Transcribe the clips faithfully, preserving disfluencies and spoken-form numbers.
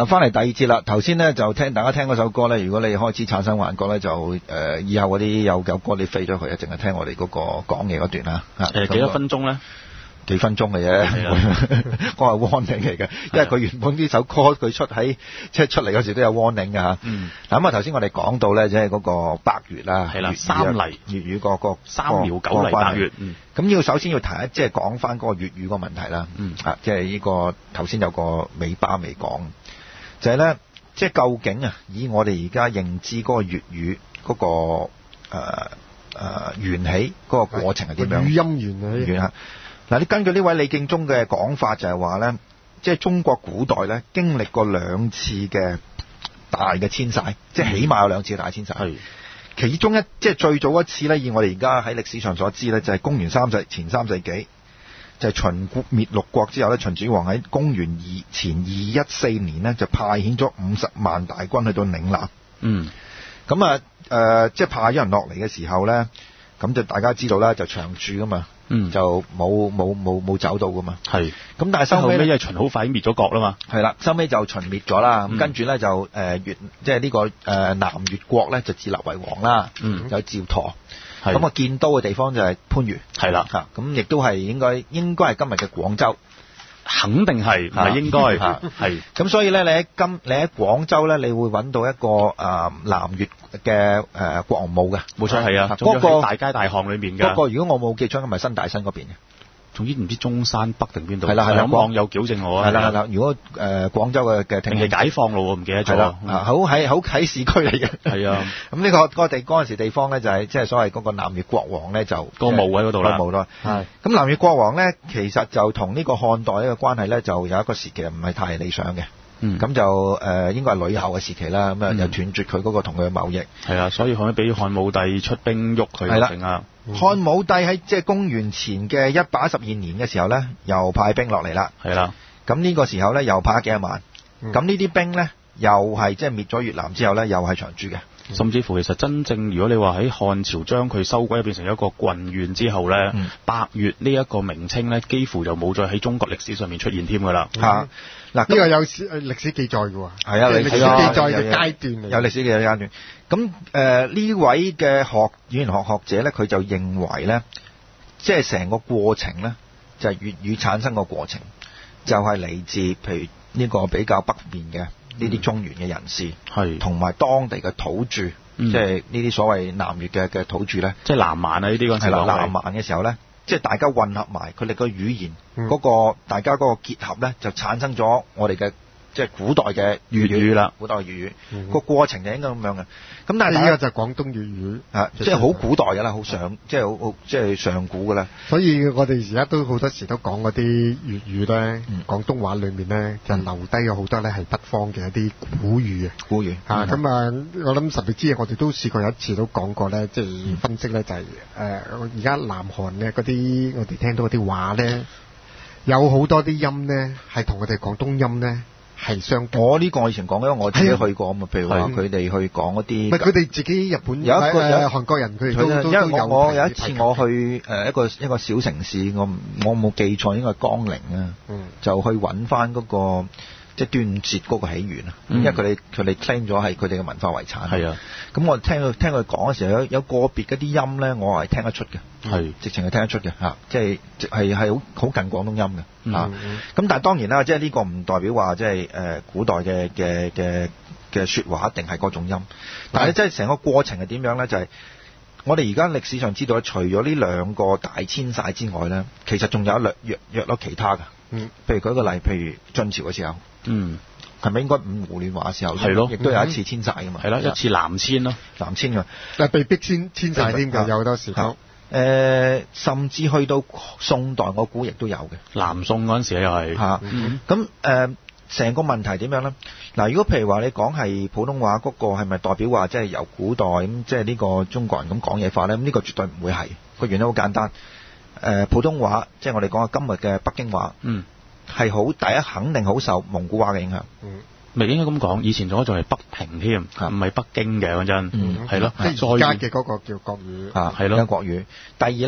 嗱，翻嚟第二節啦。頭先咧就聽大家聽嗰首歌咧，如果你開始產生幻覺咧，就誒、呃、以後嗰啲有有歌你飛咗佢，淨係聽我哋嗰個講嘢嗰段啦。 誒幾多分鐘咧？ 幾分鐘嘅啫，我係 warning 嚟嘅，因為佢原本呢首歌佢出喺即係出嚟嗰時都有 warning 㗎嚇。 嗯。 嗱咁啊，頭先我哋講到咧，即係嗰個百越啦， 係啦，三黎粵語個個三秒九黎百越。 嗯。咁要首先要提一，即係講翻嗰個粵語個問題啦。 嗯。 啊，即係呢個頭先有個尾巴未講，就係咧，即係究竟啊，以我哋而家認知嗰個粵語嗰個誒誒緣起嗰個過程係點樣？ 語音緣起。 緣啊！嗱，你根據呢位李敬忠嘅講法就係話咧，即係中國古代咧經歷過兩次嘅大嘅遷徙，即係起碼有兩次大遷徙。係，其中一即係最早一次咧，以我哋而家喺歷史上所知咧，就係公元三世前三世紀，就係秦國滅六國之後咧，秦始皇喺公元二前二一四年呢，就派遣咗五十萬大軍去到嶺南。嗯，咁啊誒，即係派咗人落嚟嘅時候咧，咁就大家知道啦，就長駐噶嘛。嗯，就冇冇冇冇走到噶嘛。係，咁但係收尾咧，因為秦好快滅咗國啦嘛。係啦，收尾就秦滅咗啦。咁、嗯、跟住咧就誒越即係呢個誒、呃、南越國咧就自立為王啦。嗯，有趙佗。咁啊建都嘅地方就係番禺。係啦，嚇咁亦都係應該應該係今日嘅廣州。肯定係，唔係應該係。咁所以咧，你喺今你喺廣州咧，你會揾到一個誒、呃、南越嘅誒國王墓嘅，冇錯係啊。嗰、那個大街大巷裏面嘅。嗰、那個如果我冇記錯，係咪新大新嗰邊嘅？總之唔知中山北定邊度。係啦係啦，網友矯正我啊。係啦係啦，如果誒、呃、廣州嘅嘅聽係解放路，我唔記得咗。係啦，好喺好喺市區嚟嘅。係啊。咁呢、這個嗰、那個地嗰陣時地方咧，就係即係所謂嗰個南越國王咧，就個墓喺嗰度啦。個墓咯。係。咁南越國王咧，其實就同呢個漢代呢個關係咧，就有一個時期唔係太理想嘅。嗯，咁就誒、呃、應該係呂后嘅時期啦，咁啊又斷絕佢嗰個同佢嘅貿易。係啊，所以可唔可以俾漢武帝出兵喐佢？係啦，漢武帝喺即係公元前嘅一百一十二年嘅時候咧，又派兵落嚟啦。係啦，咁呢個時候咧又派幾十萬，咁、嗯、呢啲兵咧又係即係滅咗越南之後咧，又係長駐嘅。甚至乎其實真正如果你話喺漢朝將佢收歸變成一個郡縣之後咧，嗯、百越呢一個名稱咧，幾乎就冇再喺中國歷史上面出現添㗎啦。嚇、嗯！嗱，呢個有歷史記載嘅喎。係啊，歷史記載嘅階段嚟。有歷史記載嘅階段。咁誒呢位嘅學語言學學者咧，佢就認為咧，即係成個過程咧，就係、是、粵語產生個過程，就係、是、嚟自譬如呢個比較北面嘅。呢啲中原嘅人士，係同埋當地嘅土著，嗯、即係呢啲所謂南越嘅嘅土著咧，即係南蠻啊呢啲嗰陣時係啦，南蠻嘅時候咧，即係大家混合埋佢哋個語言嗰、嗯嗰個，大家嗰個結合咧，就產生咗我哋嘅即係古代嘅粵語啦，古代嘅粵語、嗯、個過程就應該咁樣嘅。咁但係呢個就係廣東粵語啊，即係好古代㗎啦，好上即係好好即係上古㗎啦。所以我哋而家都好多時都講嗰啲粵語咧，嗯、廣東話裏面咧就留低咗好多咧係北方嘅一啲古語啊，古語嚇咁啊！我諗十月之夜我哋都試過有一次都講過咧，即係分析咧就係誒而家南韓嘅嗰啲我哋聽到嗰啲話咧，有好多啲音咧係同我哋廣東音咧。係相，我呢個我以前講，因為我自己去過啊嘛。譬如話佢哋去講嗰啲，唔係佢哋自己日本有一個有韓國人，佢哋都都因為我，我有一次我去誒一個一個小城市，我我冇記錯應該係江陵啊、嗯，就去揾翻嗰個即係端午節嗰個起源啊、嗯，因為佢哋佢哋 claim 咗係佢哋嘅文化遺產。係啊，咁我聽佢聽佢講嘅時候，有有個別嗰啲音咧，我係聽得出嘅，係直情係聽得出嘅嚇，即係係係好好近廣東音嘅。嗯、啊，咁但係當然啦，即係呢個唔代表話即係誒古代嘅嘅嘅嘅説話一定係嗰種音，但係咧即係成個過程係點樣咧？就係、是、我哋而家歷史上知道，除咗呢兩個大遷徙之外咧，其實仲有一略約約咗其他㗎。嗯，譬如舉個例，譬如晉朝嘅時候，嗯，係咪應該五胡亂華嘅時候？係咯，亦都有一次遷徙㗎嘛。係啦，一次南遷咯，南遷㗎，但係被逼遷遷徙添㗎，有好多時候。誒、呃，甚至去到宋代，我估亦都有嘅。南宋嗰陣時又係嚇，咁誒成個問題點樣咧？嗱，如果譬如話你講係普通話嗰個係咪代表話即係由古代咁即係呢個中國人咁講嘢法咧？咁、這、呢個絕對唔會係，個原因好簡單。誒、呃，普通話即係我哋講嘅今日嘅北京話，嗯，係好第一肯定好受蒙古話嘅影響。嗯。咪應該咁講，以前仲仲係北平添，唔係北京嘅嗰陣，係咯。即係而家嘅嗰個叫國語，啊係咯，國語。第二咧，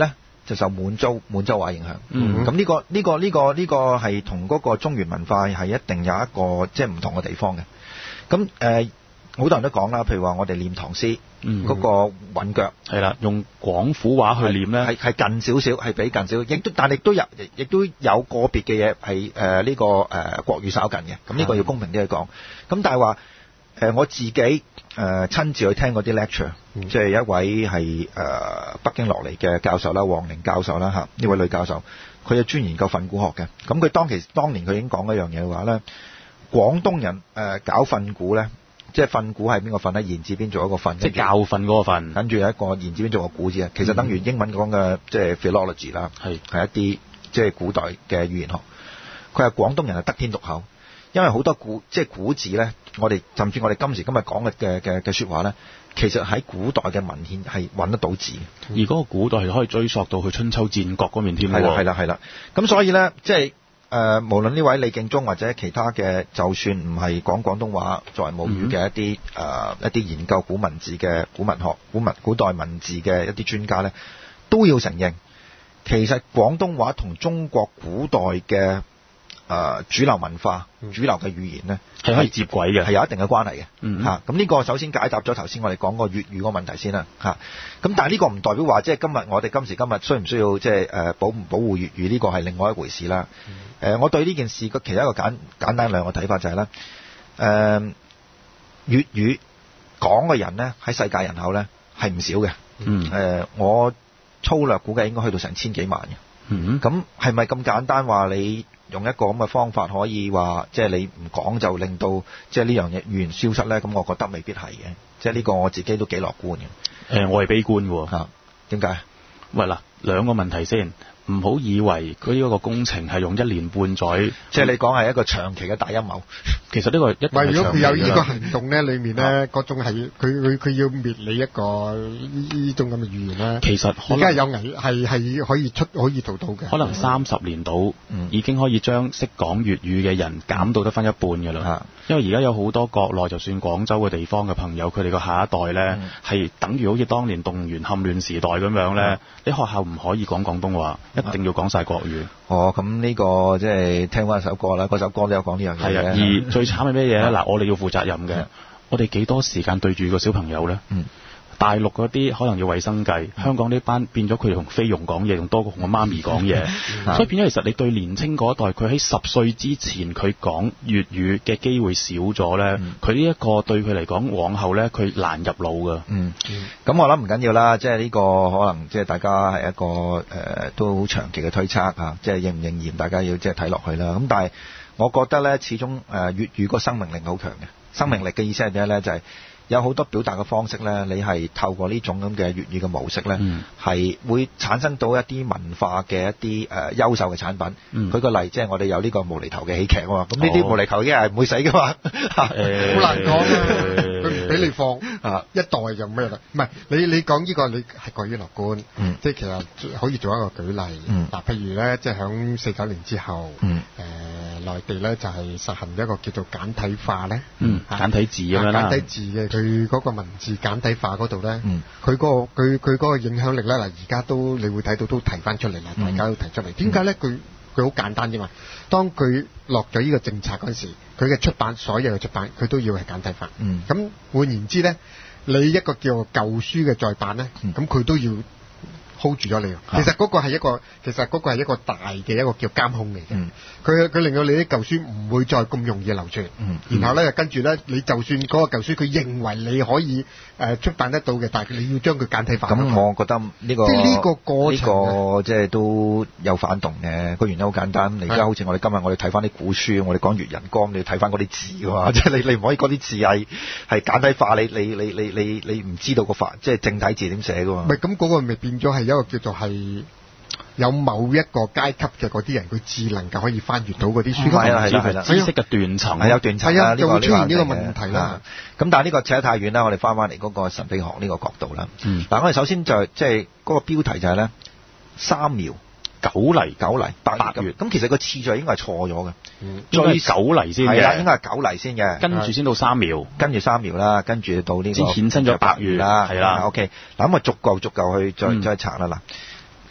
就受滿洲滿洲話影響。咁呢、 嗯呢個呢、呢個呢、呢個呢、呢個係同嗰個中原文化係一定有一個即係唔同嘅地方嘅。咁誒好多人都講啦，譬如話我哋念唐詩嗰、 嗯嗰個韻腳係啦，用廣府話去念咧， 係係近少少，係比近少，亦都但亦都有亦都有個別嘅嘢係誒呢個誒、呃、國語稍近嘅。咁呢個要公平啲去講。咁但係話誒我自己誒、呃、親自去聽嗰啲 lecture，、嗯、即係一位係誒、呃、北京落嚟嘅教授啦，黃寧教授啦嚇，呢位女教授，佢係專研究訓詁學嘅。咁佢當其當年佢已經講一樣嘢嘅話咧，廣東人誒、呃、搞訓詁咧。即係訓詁係邊個訓咧？言字邊做一個訓， 即係教訓嗰個訓， 跟住有一個言字邊做個古字啊。其實等於英文講嘅即係 philology 啦，係係一啲即係古代嘅語言學。佢係廣東人係得天獨厚，因為好多古即係古字咧，我哋甚至我哋今時今日講嘅嘅嘅嘅説話咧，其實喺古代嘅文獻係揾得到字嘅。 而嗰個古代係可以追溯到去春秋戰國嗰面添喎。 係啦係啦係啦。咁所以咧，即係。誒、呃，無論呢位李敬忠或者其他嘅，就算唔係講廣東話作為母語嘅一啲誒、嗯呃、一啲研究古文字嘅古文學、古文古代文字嘅一啲專家咧，都要承認，其實廣東話同中國古代嘅誒、呃、主流文化、嗯、主流嘅語言咧，係可以接軌嘅，係有一定嘅關係嘅。嚇、嗯，咁、啊、呢個首先解答咗頭先我哋講個粵語個問題先啦。嚇、啊，咁但係呢個唔代表話即係今日我哋今時今日需唔需要即係誒保唔保護粵語呢個係另外一回事啦。嗯誒、呃，我對呢件事嘅其他一個簡簡單兩個睇法就係、是、咧，誒、呃、粵語講嘅人咧喺世界人口咧係唔少嘅。嗯。誒、呃，我粗略估計應該去到成千幾萬嘅。嗯。咁係咪咁簡單話你用一個咁嘅方法可以話即係你唔講就令到即係呢樣嘢語言消失咧？咁我覺得未必係嘅。即係呢個我自己都幾樂觀嘅。誒、 呃，我係悲觀嘅喎。 嚇？點解？喂嗱， 兩個問題先。唔好以為佢呢個工程係用一年半載， 即係你講係一個長期嘅大陰謀。 其實呢個一定係長期嘅。 如果佢有呢個行動咧，裏面咧嗰種係佢佢佢要滅你一個呢種咁嘅語言咧。 其實而家有危係係可以出可以做到嘅。 可能三十年到、嗯，已經可以將識講粵語嘅人減到得翻一半㗎啦、嗯。因為而家有好多國內，就算廣州嘅地方嘅朋友，佢哋個下一代咧係、嗯、等於好似當年動員戡亂時代咁樣咧、嗯，你學校唔可以講廣東話。一定要講晒國語。 哦，咁呢個即係聽翻首歌啦，嗰首歌都有講呢樣嘢。 係啊，而最慘係咩嘢咧？嗱，我哋要負責任嘅，我哋幾多時間對住個小朋友咧？嗯。大陸嗰啲可能要衛生計，嗯、香港呢班變咗佢同菲傭講嘢，仲多過同我媽咪講嘢、嗯，所以變咗其實你對年青嗰一代，佢喺十歲之前佢講粵語嘅機會少咗咧，佢呢一個對佢嚟講，往後咧佢難入腦噶。嗯，咁、嗯、 我諗唔緊要啦，即係呢個可能即係大家係一個誒、呃、都好長期嘅推測啊，即係應唔應驗，大家要即係睇落去啦。咁但係我覺得咧，始終誒、呃、粵語個生命力好強嘅，生命力嘅意思係咩咧？就係、是有好多表達嘅方式咧，你係透過呢種咁嘅粵語嘅模式咧，係、嗯、會產生到一啲文化嘅一啲誒優秀嘅產品。嗯、舉個例，即係我哋有呢個無厘頭嘅喜劇啊嘛，咁呢啲無厘頭已經係唔會死噶嘛，好、 欸、難講啊，佢唔俾你放啊，一代就咩啦？唔係你你講呢、呢個你係過於樂觀，嗯、即係其實可以做一個舉例。嗱、嗯，譬如咧，即係響四九年之後，誒、嗯呃、內地咧就係實行一個叫做簡體化咧， 嗯，簡體字咁樣啦， 簡體字嘅。佢嗰個文字簡體化嗰度咧，佢、嗯、嗰、嗰個佢佢嗰個影響力咧，嗱而家都你會睇到都提翻出嚟啦，大家都提出嚟。點解咧？佢佢好簡單啫嘛。當佢落咗呢個政策嗰陣時，佢嘅出版所有嘅出版，佢都要係簡體化。咁、嗯、換言之咧，你一個叫舊書嘅再版咧，咁、嗯、佢都要 hold 住咗你。其實嗰個係一個，其實嗰個係一個大嘅一個叫監控嚟嘅。佢、嗯、佢令到你啲舊書唔會再咁容易流傳。嗯、然後咧，跟住咧，你就算嗰個舊書，佢認為你可以誒、呃、出版得到嘅，但係你要將佢簡體化。 咁我覺得呢、呢個即係呢個過程呢、 呢個即係都有反動嘅。個原因好簡單，而家好似我哋今日我哋睇翻啲古書，我哋講粵人歌，你要睇翻嗰啲字嘅嘛，即係你你唔可以嗰啲字係係簡體化，你你你你你你唔知道個法，即係正體字點寫嘅嘛。 唔係咁嗰個咪變咗係一個叫做係有某一個階級嘅嗰啲人，佢只能夠可以翻閱到嗰啲書。 係啦係啦係啦， 知識嘅斷層係有斷層啦， 就會出現呢個問題啦。 咁但係呢個扯得太遠啦，我哋翻翻嚟嗰個神秘學呢個角度啦。嗯，嗱我哋首先就即係嗰個標題就係咧三苗九黎九黎八月，咁其實個次序應該係錯咗嘅。 最九黎先嘅， 係啦，應該係九黎先嘅， 跟住先到三苗， 跟住三苗啦，跟住到呢個先衍生咗八月啦， 係啦。 OK，嗱咁啊逐個逐個去再再查啦嗱。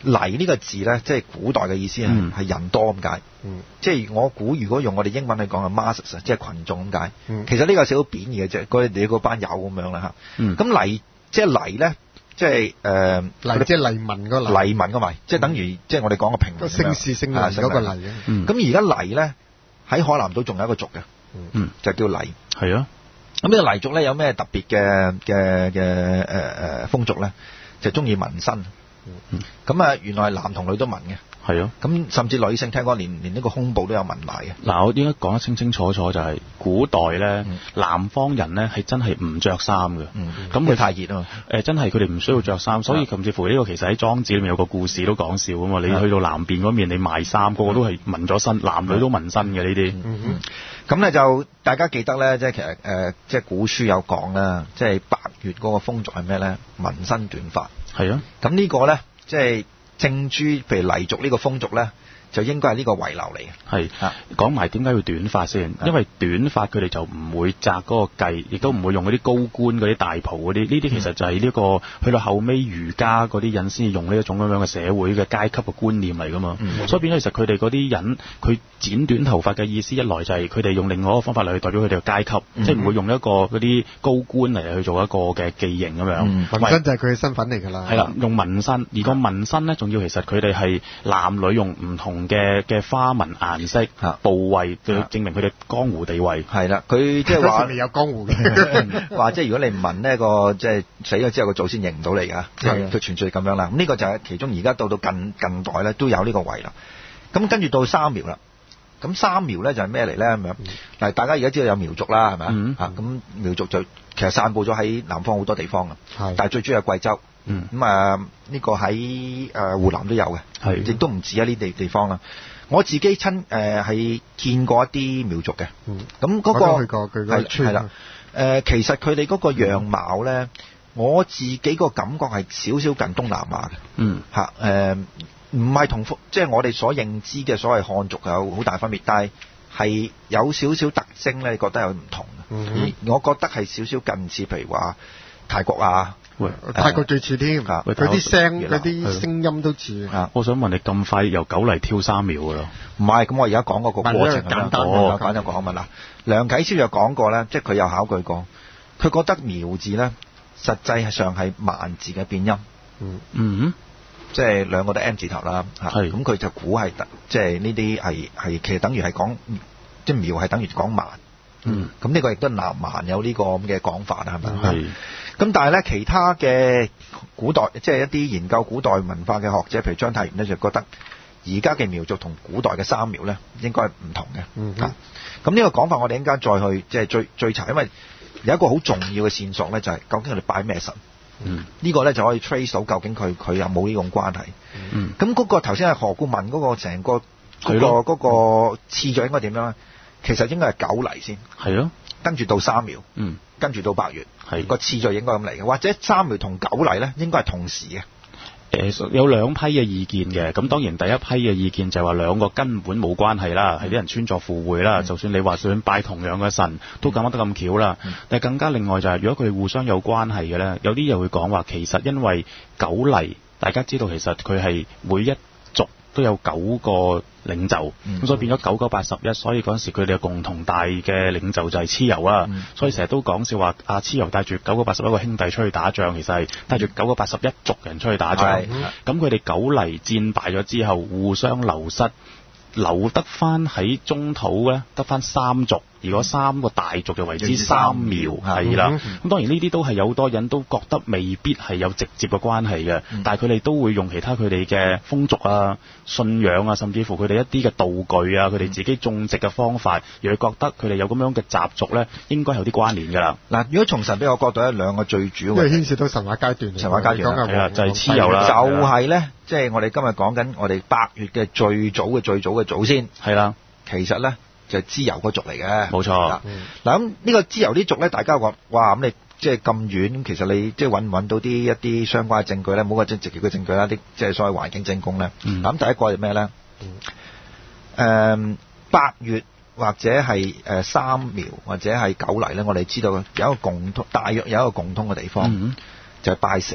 黎呢個字咧，即係古代嘅意思係係、嗯、人多咁解。嗯，即係我估，如果用我哋英文去講係 masses， 即係群眾咁解。嗯，其實呢個少少貶義嘅啫，嗰你嗰班友咁樣啦嚇。嗯，咁黎即係黎咧，即係誒黎即係黎民個黎， 黎民個黎，即係等於、嗯、即係我哋講個平民姓氏姓黎嗰個黎嘅。 嗯，咁而家黎咧喺海南島仲有一個族嘅，嗯，就叫黎。 係啊。 咁呢個黎族咧有咩特別嘅嘅嘅誒誒風俗咧？就中意紋身。嗯，咁啊，原來係男同女都紋嘅。 係啊，咁甚至女性聽講連連呢個胸部都有紋埋嘅。 嗱，我應該講得清清楚楚就係、是、古代咧、嗯，南方人咧係真係唔着衫嘅。嗯，咁佢太熱啊嘛。誒，真係佢哋唔需要着衫、嗯，所以甚至乎呢個其實喺莊子裏面有個故事都講笑啊嘛。你去到南邊嗰面，你賣衫，個個都係紋咗身，男女都紋身嘅呢啲。嗯嗯。 咁咧就大家記得咧，即係其實誒、呃，即係古書有講啦，即係八月嗰個風俗係咩咧？紋身短髮。係啊。咁呢個咧，即係。正珠譬如黎族呢個風俗咧，就應該係呢個遺留嚟嘅。係講埋點解要短髮先？因為短髮佢哋就唔會紮嗰個髻，亦都唔會用嗰啲高官嗰啲大袍嗰啲。呢啲其實就係呢、這個去到後尾儒家嗰啲人先至用呢一種咁樣嘅社會嘅階級嘅觀念嚟噶嘛。嗯、所以變咗其實佢哋嗰啲人，佢剪短頭髮嘅意思一來就係佢哋用另外一個方法嚟去代表佢哋嘅階級，嗯、即係唔會用一個嗰啲高官嚟去做一個嘅記形咁樣。 紋身就係佢嘅身份嚟㗎啦。係啦， 用紋身，而個紋身咧，仲要其實佢哋係男女用唔同嘅嘅花紋顏色、部位，去證明佢哋江湖地位。係啦，佢即係話未有江湖嘅， 話即係如果你唔紋呢個即係死咗之後個祖先認唔到你㗎，即係佢傳説咁樣啦。咁呢個就係其中而家到到近近代咧都有呢個遺啦。咁跟住到三苗啦。咁三苗咧就係咩嚟咧咁樣？嗱、嗯，大家而家知道有苗族啦，係咪、嗯、啊？咁苗族就其實散佈咗喺南方好多地方嘅，但係最主要係貴州。嗯，咁啊呢個喺誒湖南都有嘅，亦都唔止喺呢地地方啦。我自己親誒係見過一啲苗族嘅，咁、嗯、嗰、那個我都去過佢個村。係啦， 誒其實佢哋嗰個樣貌咧、嗯，我自己個感覺係少少近東南亞嘅。嗯，嚇誒。唔係同即係我哋所認知嘅所謂漢族有好大分別，但係係有少少特徵咧，你覺得有唔同、嗯、而我覺得係少少近似，譬如話泰國啊， 喂泰國最似添，佢、呃、啲聲嗰啲聲音都似。 我想問你咁快由九黎跳三苗㗎咯？ 唔係，咁我而家講嗰個過程簡單我簡單講問啦。梁啟超就講過咧，即係佢有考據過，佢覺得苗字咧實際上係萬字嘅變音。嗯嗯。即係兩個都 M 字頭啦，咁佢就估係即係呢啲係係其實等於係講即係苗係等於講蠻，嗯，咁呢個亦都南蠻有呢個咁嘅講法啊，係咪？係。咁但係咧，其他嘅古代即係一啲研究古代文化嘅學者，譬如章太炎咧，就覺得而家嘅苗族同古代嘅三苗咧應該係唔同嘅。嗯。咁呢個講法我哋應該再去即係追追查，因為有一個好重要嘅線索咧，就係究竟我哋擺咩神？嗯，呢、這個咧就可以 trace 到究竟佢佢有冇呢種關係。嗯，咁嗰個頭先係何故問嗰個成個嗰、那個嗰、那個次序應該點樣咧？其實應該係九黎先，係咯，跟住到三苗，嗯，跟住到八月，係個次序應該咁嚟嘅，或者三苗同九黎咧應該係同時嘅。 誒有兩批嘅意見嘅，咁當然第一批嘅意見就係話兩個根本冇關係啦，係啲人穿鑿附會啦、嗯。就算你話想拜同樣嘅神，都咁得咁巧啦、嗯。但係更加另外就係、是，如果佢哋互相有關係嘅咧，有啲又會講話其實因為九黎，大家知道其實佢係每一族都有九個領袖，咁、嗯、所以變咗九九八十一，所以嗰陣時佢哋嘅共同大嘅領袖就係蚩尤啦、嗯。所以成日都講笑話，阿蚩尤帶住九九八十一個兄弟出去打仗，其實係帶住九九八十一族人出去打仗。咁佢哋九黎戰敗咗之後，互相流失，留得翻喺中土咧，得翻三族。而嗰三個大族就為之三苗，係啦。咁、嗯、當然呢啲都係有好多人都覺得未必係有直接嘅關係嘅、嗯，但係佢哋都會用其他佢哋嘅風俗啊、信仰啊，甚至乎佢哋一啲嘅道具啊，佢、嗯、哋自己種植嘅方法，而佢覺得佢哋有咁樣嘅習俗咧，應該有啲關聯㗎啦。嗱，如果從神秘學角度咧，兩個最主要嘅， 因為牽涉到神話階段， 神話階段係啦，就係蚩尤啦，就係咧，即係我哋今日講緊我哋八月嘅最早嘅最早嘅祖先，係啦，其實咧。就係蚩尤嗰族嚟嘅，冇錯。嗱、嗯，咁呢個蚩尤啲族咧，大家話哇，咁你即係咁遠，其實你即係揾唔揾到啲一啲相關嘅證據咧？冇話即係直接嘅證據啦，啲即係所謂環境證供咧。咁、嗯、第一個係咩咧？誒、嗯，八、呃、月或者係誒三苗或者係九黎咧，我哋知道有一個共通，大約有一個共通嘅地方，嗯、就係、是、拜蛇嘅。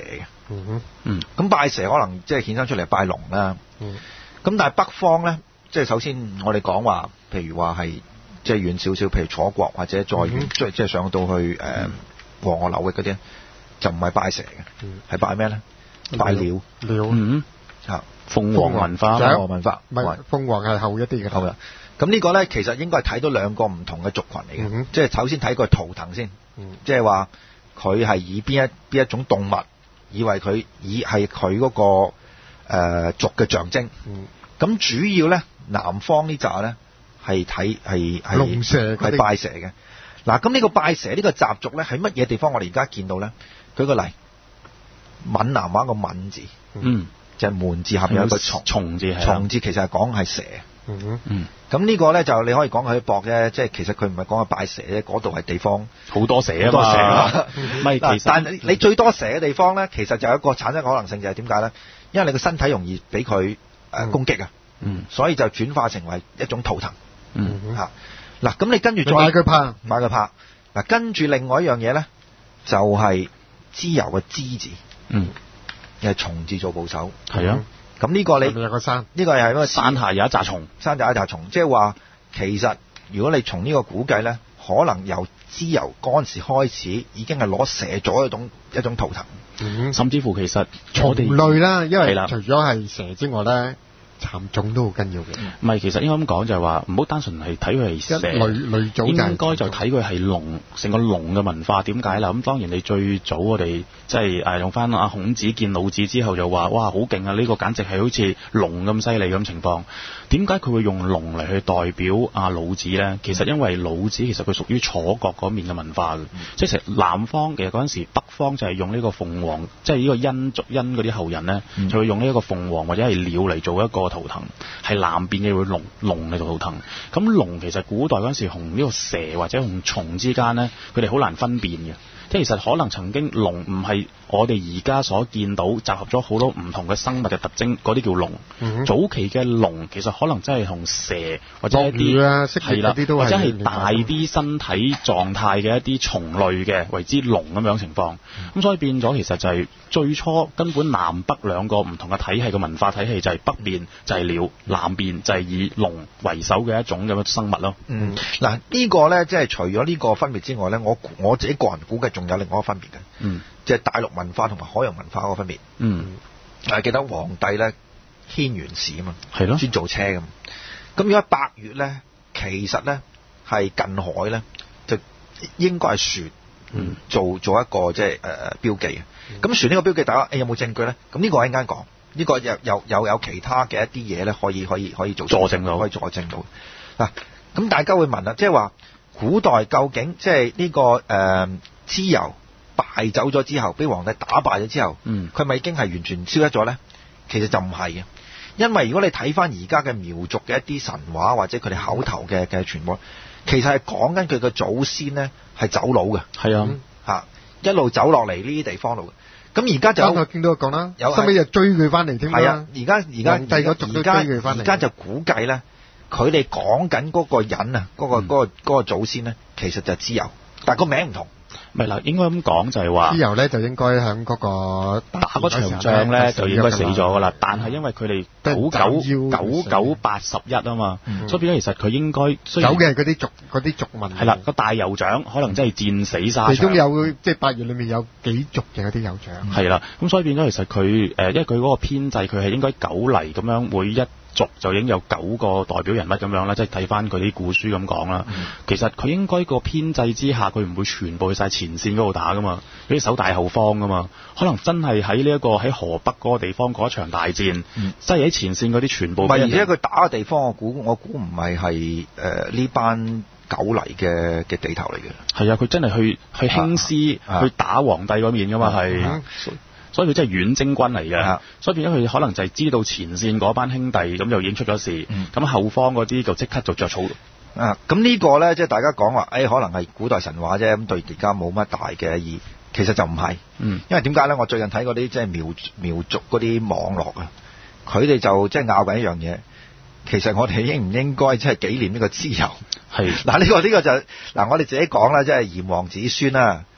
嗯嗯。 咁拜蛇可能即係衍生出嚟拜龍啦。 嗯。 咁但係北方咧，即係首先我哋講話，譬如話係即係遠少少，譬如楚國或者再遠， 嗯、 即係即係上到去誒、呃、黃河流域嗰啲，就唔係拜蛇嘅，係、嗯、拜咩咧？拜鳥。 鳥。 嗯。嚇。鳳凰文化。 鳳凰文化。 唔係鳳凰係後一啲嘅。 好啦。咁呢個咧，其實應該係睇到兩個唔同嘅族群嚟嘅， 嗯、 即係首先睇個圖騰先， 嗯、即係話佢係以邊一邊一種動物，以為佢以係佢嗰個誒、呃、族嘅象徵。咁、嗯、主要咧，南方呢扎咧係睇係係龍蛇係拜蛇嘅。嗱，咁呢個拜蛇呢個習俗咧，喺乜嘢地方我哋而家見到咧？舉個例，閩南話個閩字， 嗯， 就係、是、門字下面有一個蟲， 蟲字係， 蟲字其實係講係蛇。 嗯嗯， 咁呢個咧就你可以講佢搏嘅，即係其實佢唔係講係拜蛇啫，嗰度係地方好多蛇啊嘛， 好多蛇啊。 唔係，其實但係你最多蛇嘅地方咧，其實就有一個產生可能性，就係點解咧？因為你個身體容易俾佢誒攻擊啊， 嗯， 所以就轉化成為一種圖騰， 嗯嚇。嗱，咁你跟住再買佢拍， 買佢拍。嗱，跟住另外一樣嘢咧，就係脂油嘅脂字， 嗯， 係蟲字做部首， 係啊。 咁呢個你有個山， 呢個係因為山下有一紮蟲， 山下有一紮蟲，即係話其實如果你從呢個估計咧，可能由脂油嗰陣時開始已經係攞蛇咗一種一種圖騰， 嗯、甚至乎其實蟲類啦，因為除咗係蛇之外咧。蠶種都好緊要嘅， 唔係其實應該咁講就係話唔好單純係睇佢係蛇， 類類組應該就睇佢係龍，成個龍嘅文化點解啦？咁當然你最早我哋即係誒用翻阿孔子見老子之後就話哇好勁啊！呢、這個簡直係好似龍咁犀利咁情況。點解佢會用龍嚟去代表阿老子咧？其實因為老子其實佢屬於楚國嗰面嘅文化嘅，嗯、即係成南方其實嗰陣時北方就係用呢個鳳凰，即係呢個殷族殷嗰啲後人咧，嗯、就會用呢一個鳳凰或者係鳥嚟做一個圖騰，係南邊嘅會龍龍嚟做圖騰。咁龍其實古代嗰陣時同呢個蛇或者同蟲之間咧，佢哋好難分辨嘅。即係其實可能曾經龍唔係我哋而家所見到集合咗好多唔同嘅生物嘅特徵，嗰啲叫龍。嗯、早期嘅龍其實可能真係同蛇或者一啲係啦，或者係大啲身體狀態嘅一啲蟲類嘅為之龍咁樣情況。咁、嗯、所以變咗其實就係最初根本南北兩個唔同嘅體系嘅文化體系，就係北邊就係鳥，南邊就係以龍為首嘅一種咁嘅生物咯。 嗯，嗱、這個、呢個咧即係除咗呢個分別之外咧，我我自己個人估計。仲有另外一個分別嘅，嗯，即係大陸文化同埋海洋文化嗰個分別，嗯，誒記得皇帝咧牽元氏啊嘛，係咯，專做車咁，咁如果百越咧，其實咧係近海咧，就應該係船，嗯，做做一個即係誒標記嘅，咁、嗯、船呢個標記大家誒、欸、有冇證據咧？咁呢個一陣間講，呢、這個又又又有其他嘅一啲嘢咧，可以可以可以做佐證到，可以佐證到，嗱，咁大家會問啦，即係話古代究竟即係呢個誒？呃蚩尤敗走咗之後，俾皇帝打敗咗之後，嗯，佢咪已經係完全消失咗咧？其實就唔係嘅，因為如果你睇翻而家嘅苗族嘅一啲神話或者佢哋口頭嘅嘅傳播，其實係講緊佢嘅祖先咧係走佬嘅，係啊，嚇、嗯、一路走落嚟呢啲地方度嘅。咁而家就有見到佢講啦，有後尾就追佢翻嚟添啦。係啊，而家而家皇帝嗰族都追佢翻嚟。而家就估計咧，佢哋講緊嗰個人啊，嗰、嗰個嗰、嗯嗰個嗰個祖先咧，其實就係蚩尤，但係個名唔同。 唔係啦，應該咁講就係話，蚩尤咧就應該喺嗰個打嗰場仗咧就應該死咗噶啦。但係因為佢哋九九九九八十一啊嘛，嗯、所以變咗其實佢應該走嘅係嗰啲族嗰啲族民。係啦，個大酋長可能真係戰死沙場。其中有即係八月裏面有幾族嘅嗰啲酋長。係啦，咁所以變咗其實佢誒，因為佢嗰個編制佢係應該九嚟咁樣每一族就已經有九個代表人物咁樣啦，即係睇翻佢啲古書咁講啦。嗯、其實佢應該個編制之下，佢唔會全部去晒前線嗰度打噶嘛，嗰啲守大後方噶嘛。可能真係喺呢一個喺河北嗰個地方嗰一場大戰，即係喺前線嗰啲全部。唔係，而且佢打嘅地方，我估我估唔係係誒呢班九嚟嘅嘅地頭嚟嘅。係啊，佢真係去去興師、啊、去打皇帝嗰面噶嘛係。啊啊所以佢真係遠征軍嚟嘅，的所以變咗佢可能就係知道前線嗰班兄弟咁就已經出咗事，咁、嗯、後方嗰啲就即刻就着草。啊，咁呢個咧即係大家講話，誒、哎、可能係古代神話啫，咁對而家冇乜大嘅意義，其實就唔係，嗯，因為點解咧？我最近睇嗰啲即係苗苗族嗰啲網絡啊，佢哋就即係拗緊一樣嘢，其實我哋應唔應該即係紀念呢個蚩尤？係嗱呢個呢、呢個就嗱我哋自己講啦，即係炎黃子孫啦。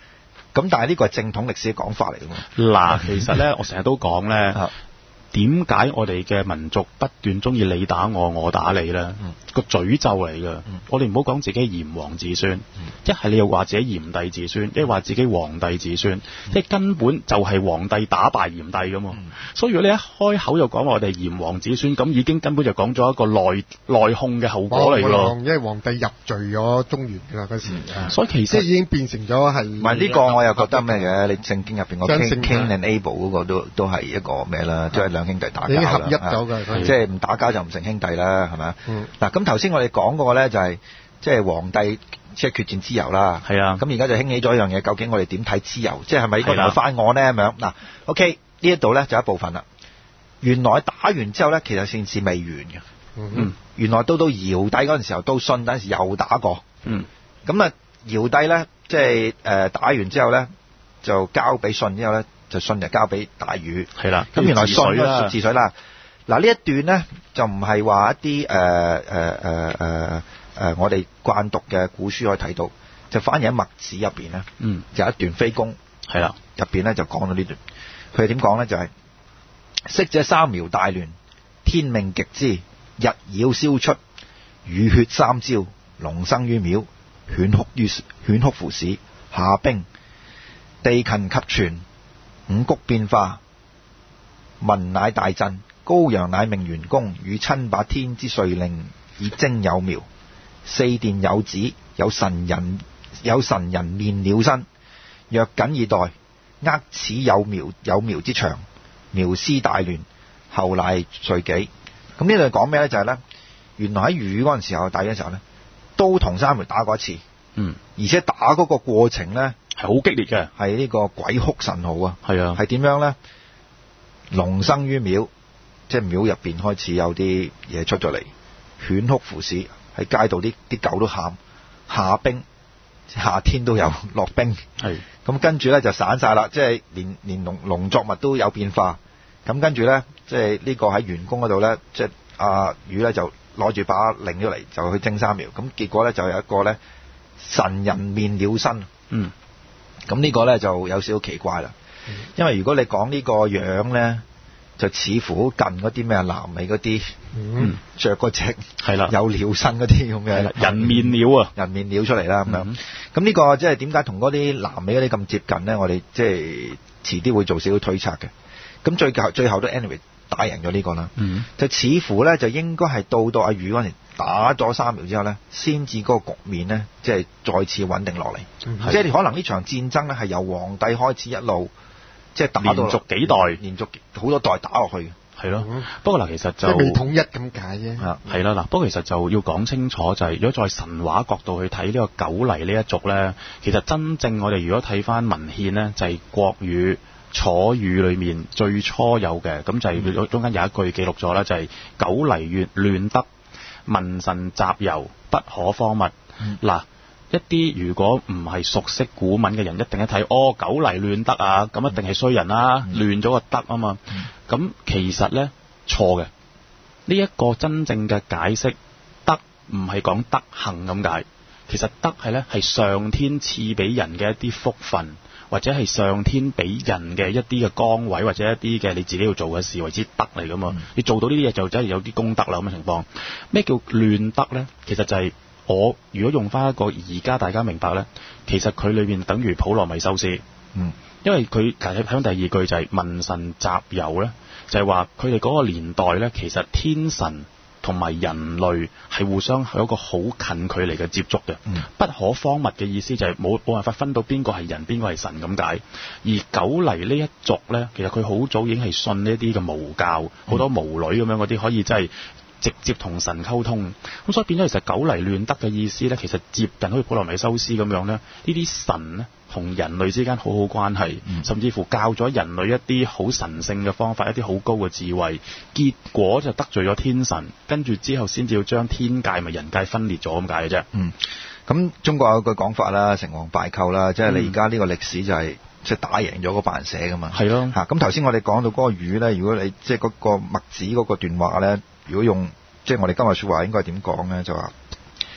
咁但係呢個係正統歷史嘅講法嚟㗎嘛。 嗱，其實咧，我成日都講咧。點解我哋嘅民族不斷中意你打我，我打你呢？嗯、個詛咒嚟㗎。嗯、我哋唔好講自己炎黃子孫，一係、嗯、你又話自己炎帝子孫，一係話自己黃帝子孫，即係、嗯、根本就係黃帝打敗炎帝㗎嘛。嗯、所以如果你一開口就講話我哋炎黃子孫，咁已經根本就講咗一個內內訌嘅後果嚟咯。 因為黃帝入罪咗中原㗎啦嗰時， 嗯、所以其實即係已經變成咗係。 唔係呢個我又覺得咩嘅？你聖經入邊個 Cain and Abel 嗰個都都係一個咩啦？即係兩兄弟打交啦，已經合一咗㗎，即係唔打交就唔成兄弟啦，係咪啊？嗱，咁頭先我哋講嗰個咧就係即係黃帝即係決戰蚩尤啦。係啊，咁而家就興起咗一樣嘢，究竟我哋點睇蚩尤？即係係咪應該留翻我咧咁樣？嗱 ，OK 呢一度咧就一部分啦。原來打完之後咧，其實件事未完嘅。嗯，原來到到堯帝嗰陣時候，到舜嗰陣時又打過。嗯，咁啊堯帝咧即係誒打完之後咧就交俾舜之後咧。就舜就交俾大禹，係啦。咁原來舜啦，治水啦。嗱呢一段咧就唔係話一啲誒誒誒誒誒我哋慣讀嘅古書可以睇到，就反而喺墨子入邊咧，嗯，就有一段非攻，係啦，入邊咧就講到呢段。佢係點講咧？就係、是、昔者三苗大亂，天命極之，日妖燒出，雨血三朝，龍生於廟，犬哭於犬哭乎市，下兵，地勤及泉。五穀變化，民乃大振。高陽乃命元公與親把天之歲令，以徵有苗。四殿有子，有神人有神人面鳥身。若謹以待，握此有苗有苗之長，苗師大亂，後賴遂己。咁呢度講咩咧？就係、是、咧，原來喺禹嗰陣時候打嘅時候咧，都同三苗打過一次。嗯，而且打嗰個過程咧。係好激烈嘅，係呢個鬼哭神號啊！係啊，係點樣咧？龍生於廟，即係廟入邊開始有啲嘢出咗嚟，犬哭乎市，喺街度啲啲狗都喊，下冰，夏天都有落冰，係咁跟住咧就散晒啦，即係連連農農作物都有變化，咁跟住咧，即係呢個喺元宮嗰度咧，即係阿禹咧就攞住把令咗嚟，就去徵三苗，咁結果咧就有一個咧神人面鳥身，嗯。咁呢個咧就有少少奇怪啦，因為如果你講呢個樣咧，就似乎好近嗰啲咩南美嗰啲，嗯，著嗰隻係啦，有鳥身嗰啲咁嘅人面鳥啊， 人面鳥出嚟啦咁樣。咁呢個即係點解同嗰啲南美嗰啲咁接近咧？我哋即係遲啲會做少少推測嘅。咁最後最後都 anyway 打贏咗呢個啦，嗯，就似乎咧就應該係到到阿禹嗰陣打咗三苗之後咧，先至嗰個局面咧，即係再次穩定落嚟。嗯、即係可能呢場戰爭咧係由黃帝開始一路即係打到連續幾代， 連續好多代打落去。 係咯，嗯、不過嗱，其實就即係未統一咁解啫。 係啦，嗱，不過其實就要講清楚就係、是，如果在神話角度去睇呢個九黎呢一族咧，其實真正我哋如果睇翻文獻咧，就係、是、國語。楚語裏面最初有嘅，咁就係中間有一句記錄咗啦，就係、是、九黎亂亂德，民臣雜糅，不可荒物。嗱、嗯，一啲如果唔係熟悉古文嘅人，一定一睇，哦，九黎亂德啊，咁一定係衰人啦，嗯、亂咗個德啊嘛。咁、嗯、其實咧錯嘅，呢一、這個真正嘅解釋，德唔係講德行咁解，其實德係咧係上天賜俾人嘅一啲福分。或者係上天俾人嘅一啲嘅崗位，或者一啲嘅你自己要做嘅事為之德嚟噶嘛？嗯、你做到呢啲嘢就真係有啲功德啦咁嘅情況。咩叫亂德呢？其實就係我如果用翻一個而家大家明白呢，其實佢裏面等於普羅米修斯。嗯，因為佢睇響第二句就係民臣雜糅呢，就係話佢哋嗰個年代呢，其實天神同埋人類係互相有一個好近距離嘅接觸嘅，嗯、不可荒物嘅意思就係冇冇辦法分到邊個係人邊個係神咁解。而九黎呢一族呢，其實佢好早已經係信呢啲嘅巫教，好、嗯、多巫女咁樣嗰啲可以真係直接同神溝通。咁所以變咗其實九黎亂德嘅意思呢，其實接近好似普羅米修斯咁樣呢，呢啲神呢同人類之間好好關係，嗯、甚至乎教咗人類一啲好神聖嘅方法，一啲好高嘅智慧，結果就得罪咗天神，跟住之後先至要將天界咪人界分裂咗咁解嘅啫。嗯， 咁中國有句講法啦，成王敗寇啦，即係你而家呢個歷史就係即係打贏咗嗰班人寫噶嘛。係咯的，嚇咁頭先我哋講到嗰個禹咧，如果你即係嗰個墨子嗰個段話咧，如果用即係我哋今日説話應該點講咧，就話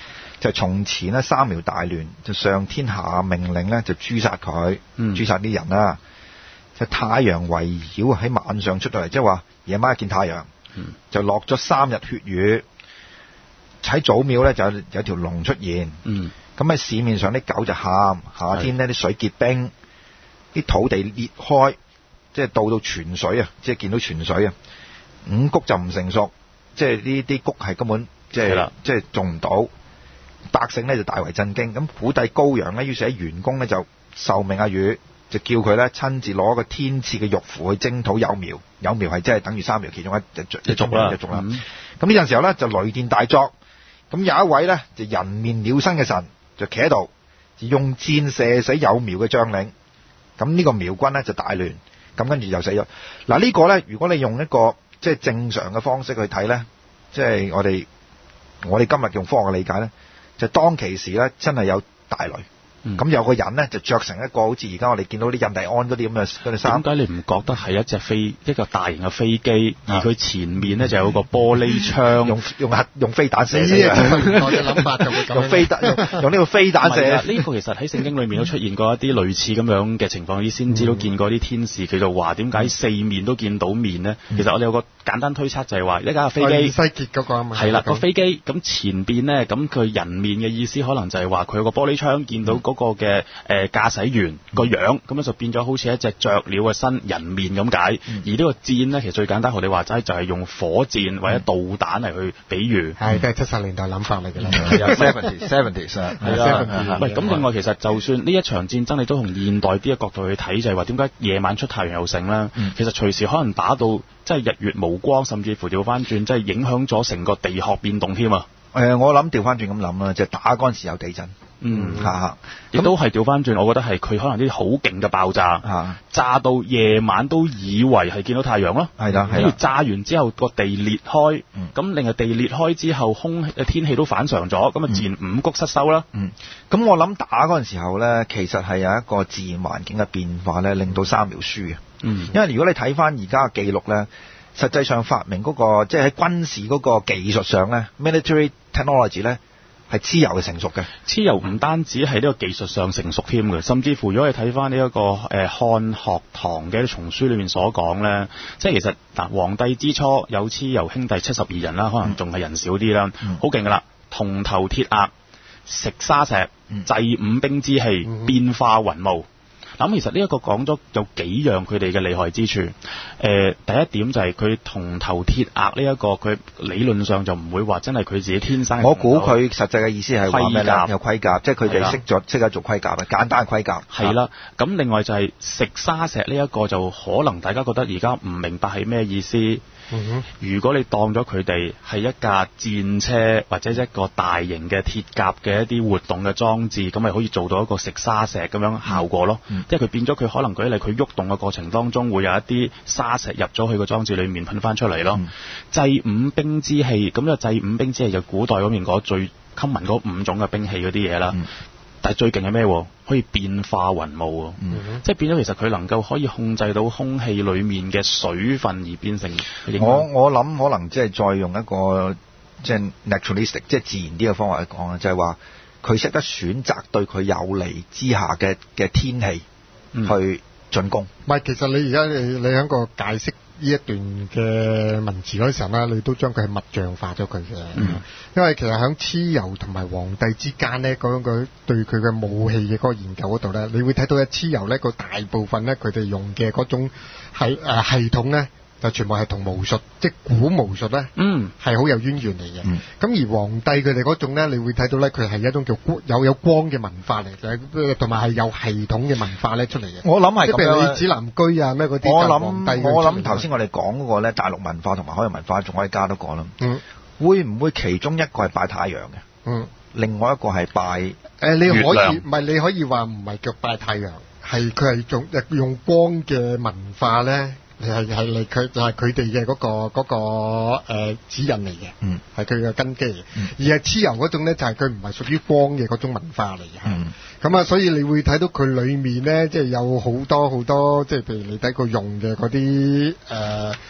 就從前咧三苗大亂，就上天下命令咧就誅殺佢， 嗯、 誅殺啲人啦。就太陽圍繞喺晚上出到嚟，即係話夜晚一見太陽， 嗯、 就落咗三日血雨。喺祖廟咧就有有條龍出現，咁喺、嗯、市面上啲狗就喊，夏天呢啲水結冰，啲土地裂開，即係到到泉水啊，即係見到泉水啊，五穀就唔成熟，即係呢啲穀係根本即係即係種唔到，百姓咧就大為震驚。咁古帝高陽咧，於是喺元宮咧就受命阿禹，就叫佢咧親自攞個天賜嘅玉符去征討有苗，有苗係即係等於三苗其中一一族啦，一族啦。咁呢陣時候咧就雷電大作。咁有一位咧就人面鳥身嘅神就企喺度，就用箭射死有苗嘅將領。咁呢個苗軍咧就大亂，咁跟住就死咗。嗱、這個、呢個咧，如果你用一個即係正常嘅方式去睇咧，即係我哋我哋今日用科學嘅理解咧，就當其時咧真係有大雷。咁、嗯、有個人咧就着成一個好似而家我哋見到啲印第安嗰啲咁嘅嗰啲衫。點解你唔覺得係一隻飛一個大型嘅飛機，而佢前面咧就有個玻璃窗， 用用核用飛彈射死啊！ 我嘅諗法就會咁。 用飛彈用用呢個飛彈射。 呢、呢個其實喺聖經裏面都出現過一啲類似咁樣嘅情況，啲先知都見過啲天使，佢就話點解四面都見到面呢？嗯、其實我哋有個簡單推測就係話，一架飛機西結嗰個啊嘛。 係啦，個飛機咁前邊呢，咁佢人面嘅意思可能就係話佢有個玻璃窗見到嗰個嘅。誒駕駛員個樣咁樣就變咗好似一隻雀鳥嘅身人面咁解，嗯、而呢個箭呢，其實最簡單，我哋話齋就係用火箭或者導彈嚟去比喻， 係都係七十年代諗法嚟嘅啦。 seventies seventies 啊，係啦。 喂，咁另外其實就算呢一場戰爭，你都從現代啲嘅角度去睇，就係話點解夜晚出太陽又成啦？嗯、其實隨時可能打到即係日月無光，甚至乎調翻轉，即係影響咗成個地殼變動添啊！ 誒、呃，我諗調翻轉咁諗啦，就係、打嗰陣時有地震。 嗯，嚇，亦都係調翻轉，我覺得係佢可能啲好勁嘅爆炸，啊、炸到夜晚都以為係見到太陽咯。係啦，跟住炸完之後個地裂開，咁另外地裂開之後空誒天氣都反常咗，咁啊自然五穀失收啦。 嗯，咁我諗打嗰陣時候咧，其實係有一個自然環境嘅變化咧，令到三苗輸嘅。嗯，因為如果你睇翻而家嘅記錄咧，實際上發明嗰、嗰個即係喺軍事嗰個技術上咧 ，military technology 咧。係蚩尤嘅成熟嘅， 蚩尤唔單止係呢個技術上成熟添嘅，甚至乎如果你睇翻呢一個誒漢學堂嘅叢書裏面所講咧，即係其實嗱皇帝之初有蚩尤兄弟七十二人啦，可能仲係人少啲啦，好勁噶啦，銅頭鐵額，食沙石，制五兵之氣，變化雲霧。咁其實呢一個講咗有幾樣佢哋嘅厲害之處。誒、呃，第一點就係佢銅頭鐵額呢一個，佢理論上就唔會話真係佢自己天生。我估佢實際嘅意思係話咩咧？有盔甲，即係佢哋識咗識得做盔甲啊，簡單嘅盔甲。 係啦，咁另外就係食沙石呢一個，就可能大家覺得而家唔明白係咩意思。嗯、如果你當咗佢哋係一架戰車或者一個大型嘅鐵甲嘅一啲活動嘅裝置，咁咪可以做到一個食沙石咁樣效果咯。嗯、即係佢變咗佢可能舉例，佢喐動嘅過程當中會有一啲沙石入咗去個裝置裏面噴翻出嚟咯。嗯、制五兵之氣，咁呢個制五兵之氣就古代嗰邊嗰最 common 嗰五種嘅兵器嗰啲嘢啦。嗯、但係最勁係咩？可以變化雲霧，嗯、即係變咗其實佢能夠可以控制到空氣裏面嘅水分而變成。 我我諗可能即係再用一個即係 naturalistic 即係自然啲嘅方法去講啊，就係話佢識得選擇對佢有利之下嘅嘅天氣去進攻。唔係、嗯， 其實你而家你你喺個解釋呢一段嘅文字嗰時候咧，你都將佢係物象化咗佢嘅。嗯、因為其實喺蚩尤同埋皇帝之間咧，嗰個對佢嘅武器嘅嗰個研究嗰度咧，你會睇到咧蚩尤咧個大部分咧佢哋用嘅嗰種係誒、呃、系統咧，就全部係同巫術，即係古巫術咧，嗯，係好有淵源嚟嘅。咁、嗯、而皇帝佢哋嗰種咧，你會睇到咧，佢係一種叫有有光嘅文化嚟嘅，同埋係有系統嘅文化咧出嚟嘅。 我諗係咁樣， 即係譬如你指南居啊咩嗰啲。 我諗我諗頭先我哋講嗰個咧，大陸文化同埋海洋文化仲可以加多個啦。嗯，會唔會其中一個係拜太陽嘅？嗯，另外一個係拜誒、呃，你可以唔係你可以話唔係叫拜太陽，係佢係用用光嘅文化咧。係係嚟佢就係佢哋嘅嗰個嗰、嗰個誒、呃、指引嚟嘅，嗯，係佢嘅根基嚟嘅。嗯、而係蚩尤嗰種咧，就係佢唔係屬於光嘅嗰種文化嚟嘅。嗯，咁啊，所以你會睇到佢裏面咧，即係有好多好多，即係譬如你睇佢用嘅嗰啲誒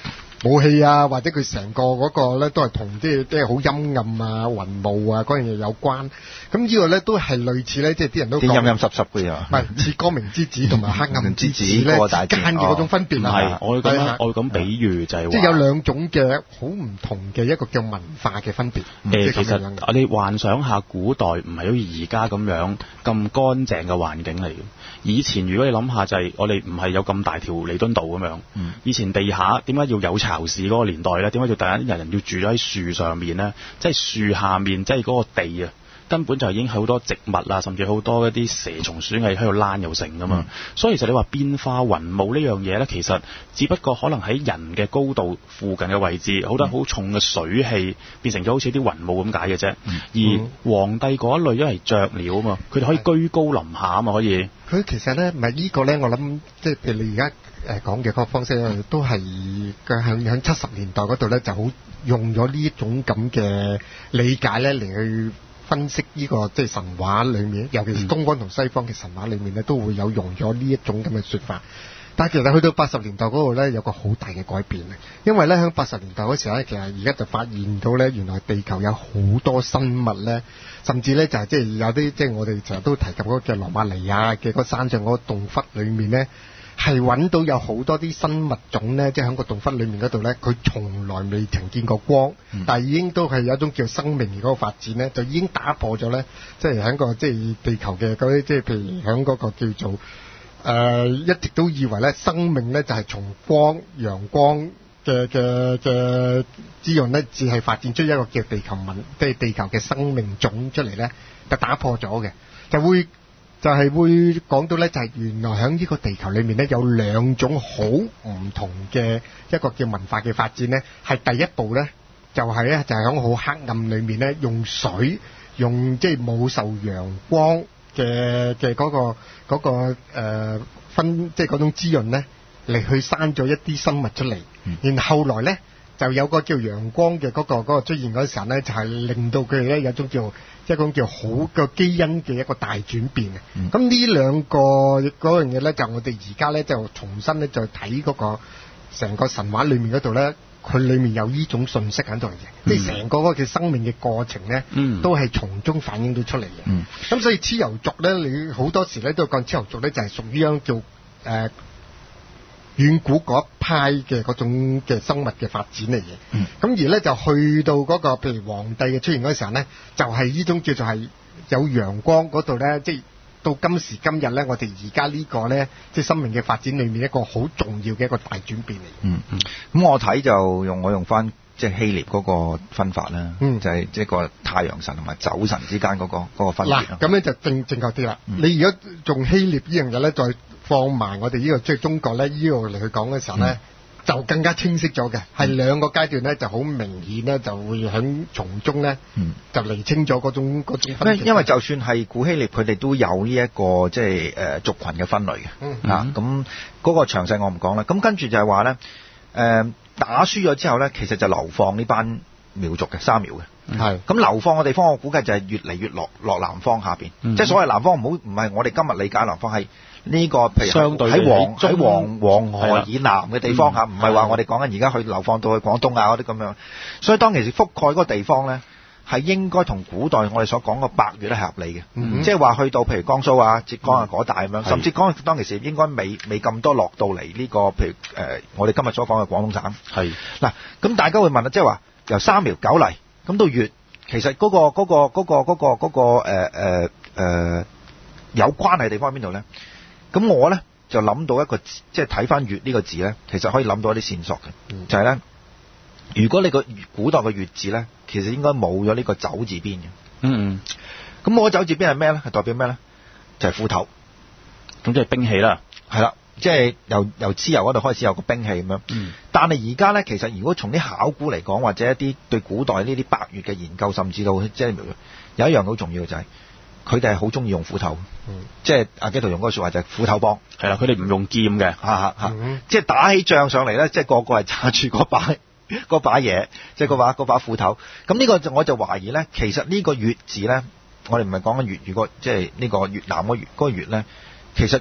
武器啊，或者佢成個嗰個咧都係同即係即係好陰暗啊、雲霧啊嗰樣嘢有關。咁呢個咧都係類似咧，即係啲人都啲陰陰濕濕嘅嘢， 唔係似光明之子同埋黑暗之子咧間嘅嗰種分別啊。 係，我會咁我會咁比喻就係即係有兩種嘅好唔同嘅一個叫文化嘅分別。 誒，其實我哋幻想下古代唔係好似而家咁樣咁乾淨嘅環境嚟嘅。以前如果你諗下就係我哋唔係有咁大條彌敦道咁樣。嗯、以前地下點解要有巢氏嗰個年代咧？點解要突然間人人要住咗喺樹上面咧？即係樹下面，即係嗰個地啊，根本就已經係好多植物啊，甚至好多一啲蛇蟲鼠蟻喺度躝又成噶嘛。嗯、所以其實你話變化雲霧呢樣嘢咧，其實只不過可能喺人嘅高度附近嘅位置，好多好重嘅水氣變成咗好似啲雲霧咁解嘅啫。嗯、而皇帝嗰一類因為雀鳥啊嘛，佢哋可以居高臨下啊嘛，可以。 佢其實咧，唔係呢個咧，我諗即係譬如你而家誒講嘅嗰個方式咧，都係嘅響響七十年代嗰度咧，就好用咗呢一種咁嘅理解咧嚟去分析呢個即係神話裡面，尤其是東方同西方嘅神話裡面咧，都會有用咗呢一種咁嘅説法。但係其實去到八十年代嗰度咧，有個好大嘅改變嘅，因為咧喺八十年代嗰時候咧，其實而家就發現到咧，原來地球有好多生物咧，甚至咧就係即係有啲即係我哋成日都提及嗰個叫羅馬尼亞嘅嗰山上嗰個洞窟裡面咧，係揾到有好多啲生物種咧，即係喺個洞窟裡面嗰度咧，佢從來未曾見過光，嗯、但係已經都係有一種叫生命嗰個發展咧，就已經打破咗咧，即係喺個即係地球嘅嗰啲即係譬如喺嗰個叫做。誒、呃、一直都以為咧，生命咧就係、是、從光、陽光嘅嘅嘅滋潤咧，只係發展出一個叫地球文，即係地球嘅生命種出嚟咧，就打破咗嘅，就會就係、是、會講到咧，就係、是、原來喺呢個地球裏面咧，有兩種好唔同嘅一個叫文化嘅發展咧，係第一步咧，就係、是、咧就係喺好黑暗裏面咧，用水用即係冇受陽光。嘅嘅嗰個嗰、嗰個、呃、分即係嗰種滋潤咧，嚟去生咗一啲生物出嚟。嗯、然後來咧就有個叫陽光嘅嗰、嗰個嗰個出現嗰時候咧，就係、是、令到佢哋咧有種叫一種叫好嘅基因嘅一個大轉變嘅。咁呢、嗯、兩個嗰樣嘢咧，就我哋而家咧就重新咧就睇嗰個成個神話裡面嗰度咧。佢裏面有呢種信息喺度嘅，即係成個嗰個生命嘅過程咧，嗯、都係從中反映到出嚟嘅。咁、嗯、所以蚩尤族咧，你好多時咧都講蚩尤族咧，就係屬於一種叫誒、呃、遠古嗰一派嘅嗰種嘅生物嘅發展嚟嘅。咁、嗯、而咧就去到嗰、那個譬如皇帝嘅出現嗰時候咧，就係、是、呢種叫做係有陽光嗰度咧，即係。到今時今日咧，我哋而家呢個咧，即係生命嘅發展裏面一個好重要嘅一個大轉變嚟。 嗯嗯。咁我睇就用我用翻即係希臘嗰個分法啦，嗯、就係即係個太陽神同埋酒神之間嗰、嗰個嗰、嗰個分別。 嗱，咁咧就正正確啲啦。嗯、你如果用希臘呢樣嘢咧，再放埋我哋呢、呢個即係中國咧呢度嚟去講嘅時候咧。嗯就更加清晰咗嘅，係兩個階段咧，就好明顯咧，就會喺從中咧，嗯、就釐清咗嗰種嗰種分別。 因為就算係古希臘，佢哋都有呢、這、一個即係誒族群嘅分類嘅。嗯、啊，咁嗰個詳細我唔講啦。咁跟住就係話咧，誒、呃、打輸咗之後咧，其實就流放呢班苗族嘅沙苗嘅。係、嗯。咁流放嘅地方，我估計就係越嚟越落落南方下邊。嗯、即係所謂南方，唔好唔係我哋今日理解南方係。呢、這個譬如喺黃喺黃黃河以南嘅地方嚇，唔係話我哋講緊而家去流放到去廣東啊嗰啲咁樣，所以當其時覆蓋嗰個地方咧，係應該同古代我哋所講嘅百越咧係合理嘅，嗯、即係話去到譬如江蘇啊、浙江啊嗰帶咁樣，嗯、甚至講當其時應該未未咁多落到嚟呢、這個譬如誒、呃、我哋今日所講嘅廣東省。係嗱是，咁大家會問啦，即係話由沙苗九黎咁到越，其實嗰、那個嗰、那個嗰、那個嗰、那個嗰、那個誒誒誒有關係嘅地方喺邊度咧？咁我咧就諗到一個字，即係睇翻越呢個字咧，其實可以諗到一啲線索嘅，嗯、就係咧，如果你個古代嘅越字咧，其實應該冇咗呢個走字邊嘅。嗯嗯。咁冇咗走字邊係咩咧？係代表咩咧？就係、是、斧頭。 咁即係兵器啦。係啦， 即係由由蚩尤嗰度開始有個兵器咁樣。嗯。但係而家咧，其實如果從啲考古嚟講，或者一啲對古代呢啲百越嘅研究，甚至到即係有一樣好重要嘅就係、是。佢哋係好中意用斧頭，嗯、即係阿基圖用嗰個説話就係斧頭幫， 係啦，佢哋唔用劍嘅， 嚇嚇嚇，即係打起仗上嚟咧，即係個個係揸住嗰把嗰把嘢，即係嗰把嗰把斧頭。咁呢個就我就懷疑咧，其實呢個越字咧，我哋唔係講緊粵語個，即係呢個越南嗰越嗰個越咧，其實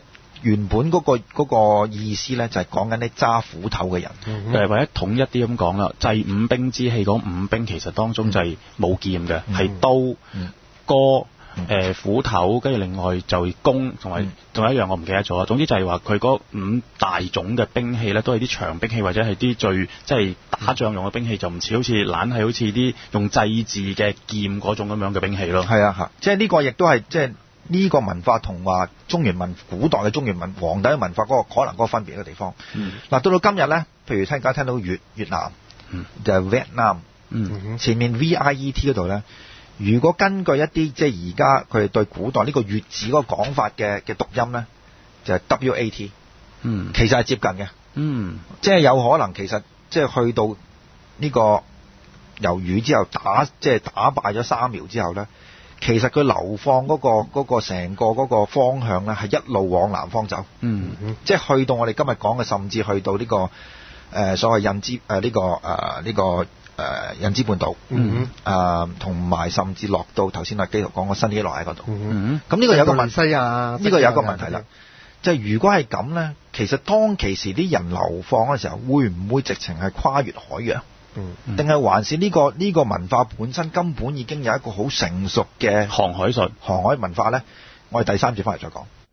原本嗰、嗰個嗰、嗰個意思咧就係講緊啲揸斧頭嘅人，誒、 嗯、或者統一啲咁講啦，制五兵之器嗰五兵其實當中就係冇劍嘅，係、嗯、刀、嗯、戈。誒、呃、斧頭，跟住另外就弓，同埋仲有一樣我唔記得咗。總之就係話佢嗰五大種嘅兵器咧，都係啲長兵器或者係啲最即係打仗用嘅兵器，就唔似好似懶係好似啲用祭祀嘅劍嗰種咁樣嘅兵器咯。 係啊，嚇！即係呢個亦都係即係呢個文化同話中原文古代嘅中原文皇帝嘅文化嗰、嗰個可能嗰個分別嘅地方。嗱、嗯，到到今日咧，譬如聽而家聽到越越南，嗯、就係、Vietnam，嗯，前面 V I E T 嗰度咧。如果根據一啲即係而家佢哋對古代呢個月字嗰個講法嘅嘅讀音咧，就係、是、W A T， 嗯，其實係接近嘅，嗯，即係有可能其實即係去到呢個由禹之後打即係打敗咗三苗之後咧，其實佢流放嗰、嗰個嗰、嗰個成個嗰個方向咧係一路往南方走，嗯，即係去到我哋今日講嘅，甚至去到呢、呢個誒、呃、所謂印支誒呢個誒呢、呃呢個。誒、呃、印支半島，嗯誒同埋甚至落到頭先阿基圖講個新幾內亞嗰度，嗯咁呢個有個問題啊，呢個有個問題啦，就係如果係咁咧，其實當其時啲人流放嘅時候，會唔會直情係跨越海洋？嗯，定係還是呢、呢個呢、呢個文化本身根本已經有一個好成熟嘅航海術、 航海文化咧？我哋第三節翻嚟再講。